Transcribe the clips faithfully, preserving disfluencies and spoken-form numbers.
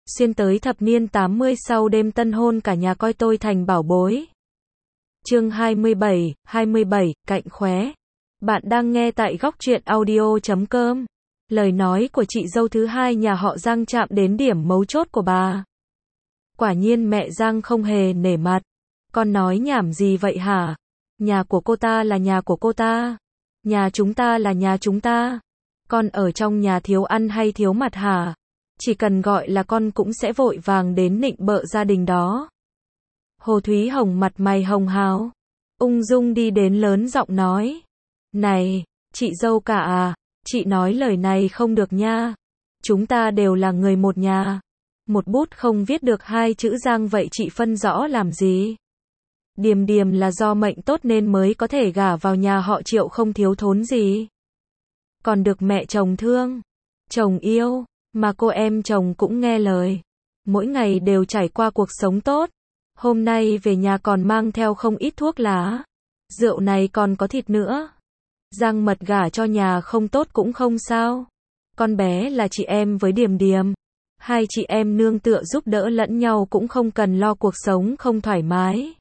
xuyên tới thập niên tám mươi sau đêm tân hôn cả nhà coi tôi thành bảo bối. Chương hai mươi bảy, hai mươi bảy, cạnh khóe. Bạn đang nghe tại góc truyện audio chấm com. Lời nói của chị dâu thứ hai nhà họ Giang chạm đến điểm mấu chốt của bà. Quả nhiên mẹ Giang không hề nể mặt. Con nói nhảm gì vậy hả? Nhà của cô ta là nhà của cô ta. Nhà chúng ta là nhà chúng ta. Con ở trong nhà thiếu ăn hay thiếu mặt hả? Chỉ cần gọi là con cũng sẽ vội vàng đến nịnh bợ gia đình đó. Hồ Thúy Hồng mặt mày hồng hào, ung dung đi đến lớn giọng nói. Này, chị dâu cả à, chị nói lời này không được nha. Chúng ta đều là người một nhà. Một bút không viết được hai chữ Giang vậy chị phân rõ làm gì? Điềm điềm là do mệnh tốt nên mới có thể gả vào nhà họ Triệu không thiếu thốn gì. Còn được mẹ chồng thương, chồng yêu, mà cô em chồng cũng nghe lời. Mỗi ngày đều trải qua cuộc sống tốt. Hôm nay về nhà còn mang theo không ít thuốc lá. Rượu này còn có thịt nữa. Giang Mật gả cho nhà không tốt cũng không sao. Con bé là chị em với Điềm Điềm. Hai chị em nương tựa giúp đỡ lẫn nhau cũng không cần lo cuộc sống không thoải mái.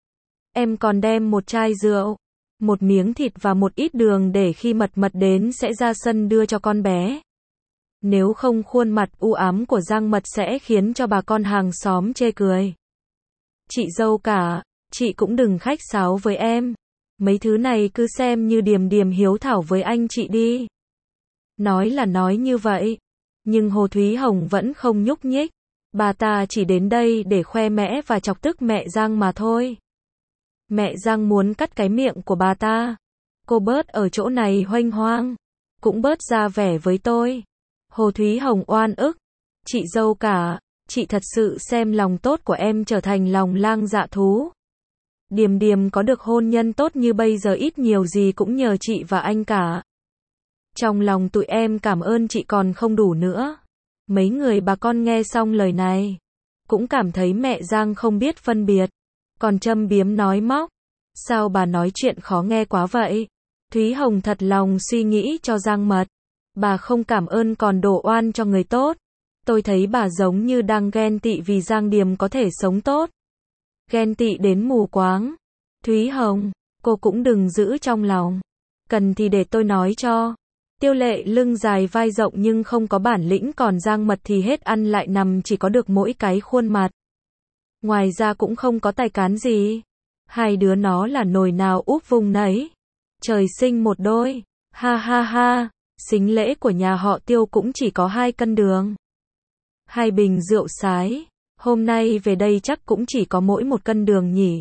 Em còn đem một chai rượu, một miếng thịt và một ít đường để khi Mật Mật đến sẽ ra sân đưa cho con bé. Nếu không khuôn mặt u ám của Giang Mật sẽ khiến cho bà con hàng xóm chê cười. Chị dâu cả, chị cũng đừng khách sáo với em. Mấy thứ này cứ xem như Điềm Điềm hiếu thảo với anh chị đi. Nói là nói như vậy, nhưng Hồ Thúy Hồng vẫn không nhúc nhích. Bà ta chỉ đến đây để khoe mẽ và chọc tức mẹ Giang mà thôi. Mẹ Giang muốn cắt cái miệng của bà ta. Cô bớt ở chỗ này hoanh hoang, cũng bớt ra vẻ với tôi. Hồ Thúy Hồng oan ức. Chị dâu cả, chị thật sự xem lòng tốt của em trở thành lòng lang dạ thú. Điềm Điềm có được hôn nhân tốt như bây giờ ít nhiều gì cũng nhờ chị và anh cả. Trong lòng tụi em cảm ơn chị còn không đủ nữa. Mấy người bà con nghe xong lời này, cũng cảm thấy mẹ Giang không biết phân biệt. Còn châm biếm nói móc. Sao bà nói chuyện khó nghe quá vậy? Thúy Hồng thật lòng suy nghĩ cho Giang Mật. Bà không cảm ơn còn đổ oan cho người tốt. Tôi thấy bà giống như đang ghen tị vì Giang Điềm có thể sống tốt. Ghen tị đến mù quáng. Thúy Hồng, cô cũng đừng giữ trong lòng. Cần thì để tôi nói cho. Tiêu Lệ lưng dài vai rộng nhưng không có bản lĩnh, còn Giang Mật thì hết ăn lại nằm chỉ có được mỗi cái khuôn mặt. Ngoài ra cũng không có tài cán gì. Hai đứa nó là nồi nào úp vùng nấy. Trời sinh một đôi. Ha ha ha. Sính lễ của nhà họ Tiêu cũng chỉ có hai cân đường. Hai bình rượu sái. Hôm nay về đây chắc cũng chỉ có mỗi một cân đường nhỉ.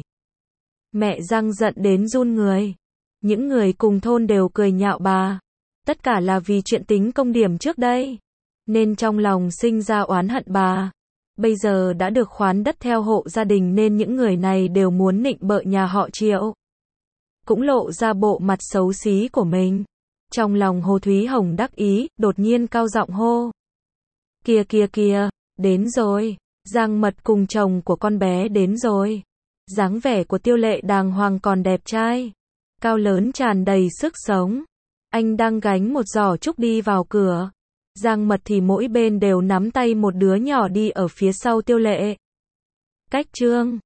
Mẹ Giang giận đến run người. Những người cùng thôn đều cười nhạo bà. Tất cả là vì chuyện tính công điểm trước đây. Nên trong lòng sinh ra oán hận bà. Bây giờ đã được khoán đất theo hộ gia đình nên những người này đều muốn nịnh bợ nhà họ Triệu. Cũng lộ ra bộ mặt xấu xí của mình. Trong lòng Hồ Thúy Hồng đắc ý, đột nhiên cao giọng hô. Kìa kìa kìa, đến rồi. Giang Mật cùng chồng của con bé đến rồi. Dáng vẻ của Tiêu Lệ đàng hoàng còn đẹp trai. Cao lớn tràn đầy sức sống. Anh đang gánh một giỏ trúc đi vào cửa. Giang Mật thì mỗi bên đều nắm tay một đứa nhỏ đi ở phía sau Tiêu Lệ. Cách trương.